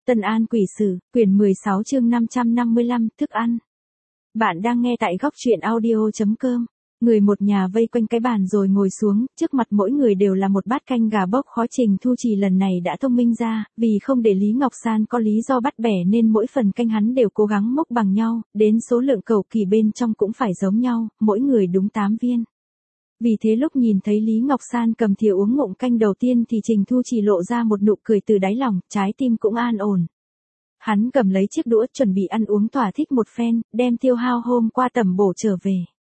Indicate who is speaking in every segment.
Speaker 1: Tân An Quỷ Sử, quyển 16 chương 555, thức ăn. Bạn đang nghe tại góc truyện audio.com. Người một nhà vây quanh cái bàn rồi ngồi xuống, trước mặt mỗi người đều là một bát canh gà bốc khó. Trình Thu Trì lần này đã thông minh ra, vì không để Lý Ngọc San có lý do bắt bẻ nên mỗi phần canh hắn đều cố gắng múc bằng nhau, đến số lượng cầu kỳ bên trong cũng phải giống nhau, mỗi người đúng 8 viên. Vì thế lúc nhìn thấy Lý Ngọc San cầm thìa uống ngụm canh đầu tiên thì Trình Thu Trì lộ ra một nụ cười từ đáy lòng, trái tim cũng an ổn. Hắn cầm lấy chiếc đũa chuẩn bị ăn uống thỏa thích một phen, đem tiêu hao hôm qua tẩm bổ trở về.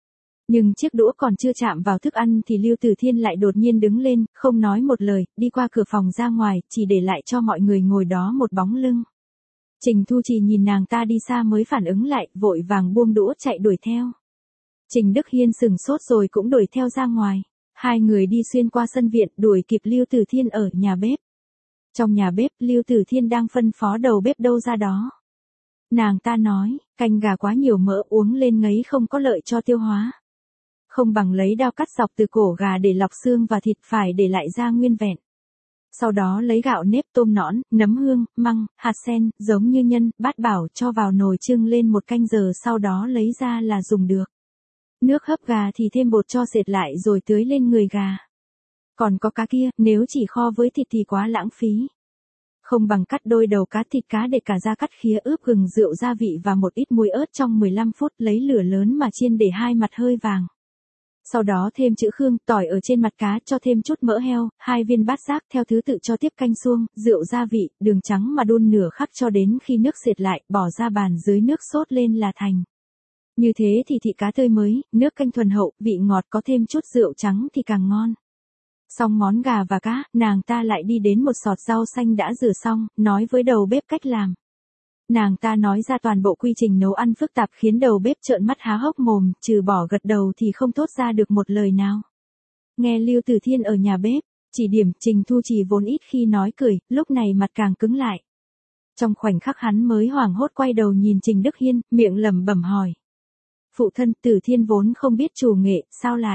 Speaker 1: Nhưng chiếc đũa còn chưa chạm vào thức ăn thì Lưu Tử Thiên lại đột nhiên đứng lên, không nói một lời, đi qua cửa phòng ra ngoài, chỉ để lại cho mọi người ngồi đó một bóng lưng. Trình Thu Trì nhìn nàng ta đi xa mới phản ứng lại, vội vàng buông đũa chạy đuổi theo. Trình Đức Hiên sừng sốt rồi cũng đuổi theo ra ngoài. Hai người đi xuyên qua sân viện đuổi kịp Lưu Tử Thiên ở nhà bếp. Trong nhà bếp, Lưu Tử Thiên đang phân phó đầu bếp đâu ra đó. Nàng ta nói, canh gà quá nhiều mỡ uống lên ngấy không có lợi cho tiêu hóa. Không bằng lấy dao cắt dọc từ cổ gà để lọc xương và thịt, phải để lại ra nguyên vẹn. Sau đó lấy gạo nếp, tôm nõn, nấm hương, măng, hạt sen, giống như nhân, bát bảo cho vào nồi chưng lên 1 canh giờ, sau đó lấy ra là dùng được. Nước hấp gà thì thêm bột cho sệt lại rồi tưới lên người gà. Còn có cá kia, nếu chỉ kho với thịt thì quá lãng phí. Không bằng cắt đôi đầu cá, thịt cá để cả da, cắt khía, ướp gừng, rượu, gia vị và một ít muối ớt trong 15 phút, lấy lửa lớn mà chiên để hai mặt hơi vàng. Sau đó thêm chữ khương, tỏi ở trên mặt cá, cho thêm chút mỡ heo, 2 viên bát giác, theo thứ tự cho tiếp canh suông, rượu, gia vị, đường trắng mà đun nửa khắc cho đến khi nước sệt lại, bỏ ra bàn dưới nước sốt lên là thành. Như thế thì thịt cá tươi mới, nước canh thuần hậu, vị ngọt, có thêm chút rượu trắng thì càng ngon. Xong món gà và cá, nàng ta lại đi đến một sọt rau xanh đã rửa xong, nói với đầu bếp cách làm. Nàng ta nói ra toàn bộ quy trình nấu ăn phức tạp khiến đầu bếp trợn mắt há hốc mồm, trừ bỏ gật đầu thì không thốt ra được một lời nào. Nghe Lưu Tử Thiên ở nhà bếp chỉ điểm, Trình Thu Trì vốn ít khi nói cười, lúc này mặt càng cứng lại. Trong khoảnh khắc hắn mới hoảng hốt quay đầu nhìn Trình Đức Hiên, miệng lẩm bẩm hỏi. Phụ thân, Tử Thiên vốn không biết chủ nghệ,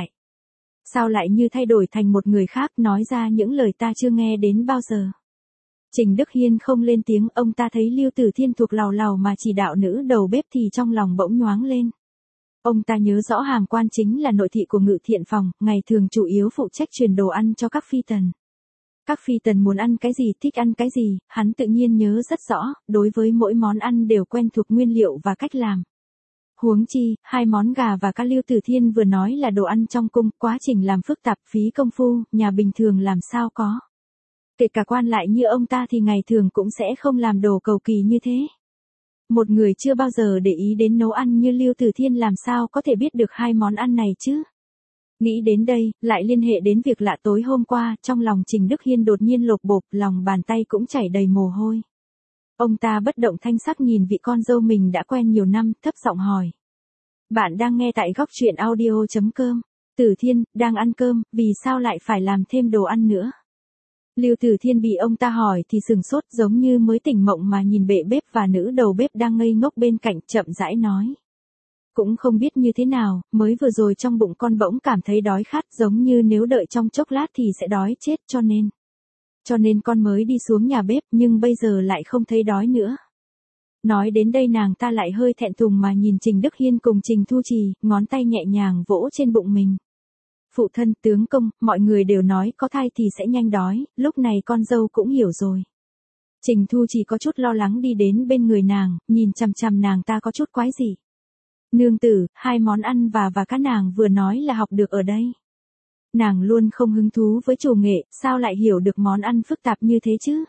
Speaker 1: sao lại như thay đổi thành một người khác, nói ra những lời ta chưa nghe đến bao giờ. Trình Đức Hiên không lên tiếng, ông ta thấy Lưu Tử Thiên thuộc làu mà chỉ đạo nữ đầu bếp thì trong lòng bỗng nhoáng lên. Ông ta nhớ rõ Hàm Quan chính là nội thị của Ngự Thiện Phòng, ngày thường chủ yếu phụ trách truyền đồ ăn cho các phi tần. Các phi tần muốn ăn cái gì, thích ăn cái gì, hắn tự nhiên nhớ rất rõ, đối với mỗi món ăn đều quen thuộc nguyên liệu và cách làm. Huống chi, 2 món gà và cá Lưu Tử Thiên vừa nói là đồ ăn trong cung, quá trình làm phức tạp, phí công phu, nhà bình thường làm sao có. Kể cả quan lại như ông ta thì ngày thường cũng sẽ không làm đồ cầu kỳ như thế. Một người chưa bao giờ để ý đến nấu ăn như Lưu Tử Thiên làm sao có thể biết được 2 món ăn này chứ. Nghĩ đến đây, lại liên hệ đến việc lạ tối hôm qua, trong lòng Trình Đức Hiên đột nhiên lột bột, lòng bàn tay cũng chảy đầy mồ hôi. Ông ta bất động thanh sắc nhìn vị con dâu mình đã quen nhiều năm, thấp giọng hỏi. Bạn đang nghe tại góc truyện audio.com. Tử Thiên, đang ăn cơm, vì sao lại phải làm thêm đồ ăn nữa? Lưu Tử Thiên bị ông ta hỏi thì sừng sốt, giống như mới tỉnh mộng mà nhìn bệ bếp và nữ đầu bếp đang ngây ngốc bên cạnh, chậm rãi nói. Cũng không biết như thế nào, mới vừa rồi trong bụng con bỗng cảm thấy đói khát, giống như nếu đợi trong chốc lát thì sẽ đói chết, cho nên con mới đi xuống nhà bếp, nhưng bây giờ lại không thấy đói nữa. Nói đến đây nàng ta lại hơi thẹn thùng mà nhìn Trình Đức Hiên cùng Trình Thu Trì, ngón tay nhẹ nhàng vỗ trên bụng mình. Phụ thân, tướng công, mọi người đều nói có thai thì sẽ nhanh đói, lúc này con dâu cũng hiểu rồi. Trình Thu Trì có chút lo lắng đi đến bên người nàng, nhìn chằm chằm nàng ta có chút quái dị. Nương tử, 2 món ăn và cá nàng vừa nói là học được ở đây. Nàng luôn không hứng thú với chủ nghệ, sao lại hiểu được món ăn phức tạp như thế chứ?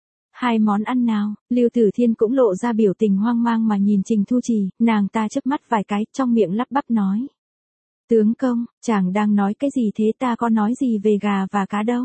Speaker 1: 2 món ăn nào? Lưu Tử Thiên cũng lộ ra biểu tình hoang mang mà nhìn Trình Thu Trì, nàng ta chớp mắt vài cái, trong miệng lắp bắp nói. Tướng công, chàng đang nói cái gì thế, ta có nói gì về gà và cá đâu.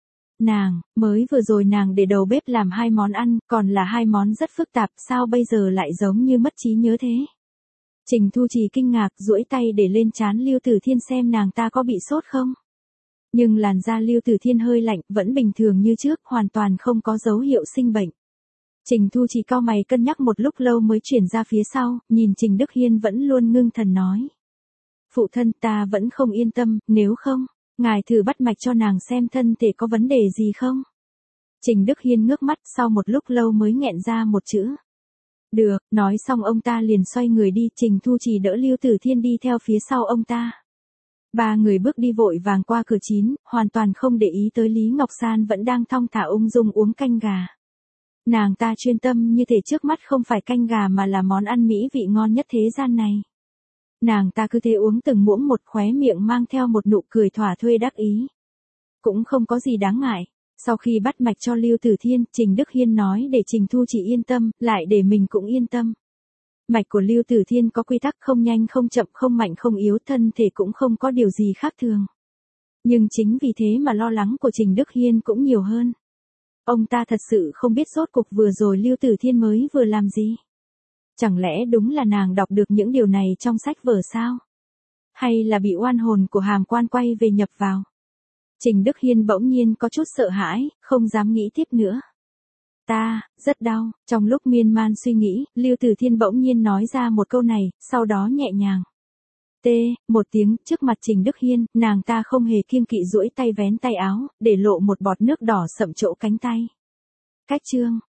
Speaker 1: Mới vừa rồi nàng để đầu bếp làm 2 món ăn, còn là 2 món rất phức tạp, sao bây giờ lại giống như mất trí nhớ thế? Trình Thu Trì kinh ngạc, duỗi tay để lên trán Lưu Tử Thiên xem nàng ta có bị sốt không. Nhưng làn da Lưu Tử Thiên hơi lạnh, vẫn bình thường như trước, hoàn toàn không có dấu hiệu sinh bệnh. Trình Thu Trì cau mày cân nhắc một lúc lâu mới chuyển ra phía sau, nhìn Trình Đức Hiên vẫn luôn ngưng thần nói. Phụ thân, ta vẫn không yên tâm, nếu không, ngài thử bắt mạch cho nàng xem thân thể có vấn đề gì không. Trình Đức Hiên ngước mắt sau một lúc lâu mới nghẹn ra một chữ. Được, nói xong ông ta liền xoay người đi, Trình Thu Trì đỡ Lưu Tử Thiên đi theo phía sau ông ta. Ba người bước đi vội vàng qua cửa chính, hoàn toàn không để ý tới Lý Ngọc San vẫn đang thong thả ung dung uống canh gà. Nàng ta chuyên tâm như thể trước mắt không phải canh gà mà là món ăn mỹ vị ngon nhất thế gian này. Nàng ta cứ thế uống từng muỗng một, khóe miệng mang theo một nụ cười thỏa thuê đắc ý. Cũng không có gì đáng ngại. Sau khi bắt mạch cho Lưu Tử Thiên, Trình Đức Hiên nói để Trình Thu Trì yên tâm, lại để mình cũng yên tâm. Mạch của Lưu Tử Thiên có quy tắc, không nhanh không chậm, không mạnh không yếu, thân thể cũng không có điều gì khác thường. Nhưng chính vì thế mà lo lắng của Trình Đức Hiên cũng nhiều hơn. Ông ta thật sự không biết rốt cuộc vừa rồi Lưu Tử Thiên mới vừa làm gì. Chẳng lẽ đúng là nàng đọc được những điều này trong sách vở sao? Hay là bị oan hồn của Hàm Quan quay về nhập vào? Trình Đức Hiên bỗng nhiên có chút sợ hãi, không dám nghĩ tiếp nữa. Ta, rất đau. Trong lúc miên man suy nghĩ, Lưu Tử Thiên bỗng nhiên nói ra một câu này, sau đó nhẹ nhàng. Một tiếng, trước mặt Trình Đức Hiên, nàng ta không hề kiêng kỵ duỗi tay vén tay áo, để lộ một bọt nước đỏ sậm chỗ cánh tay. Cách chương.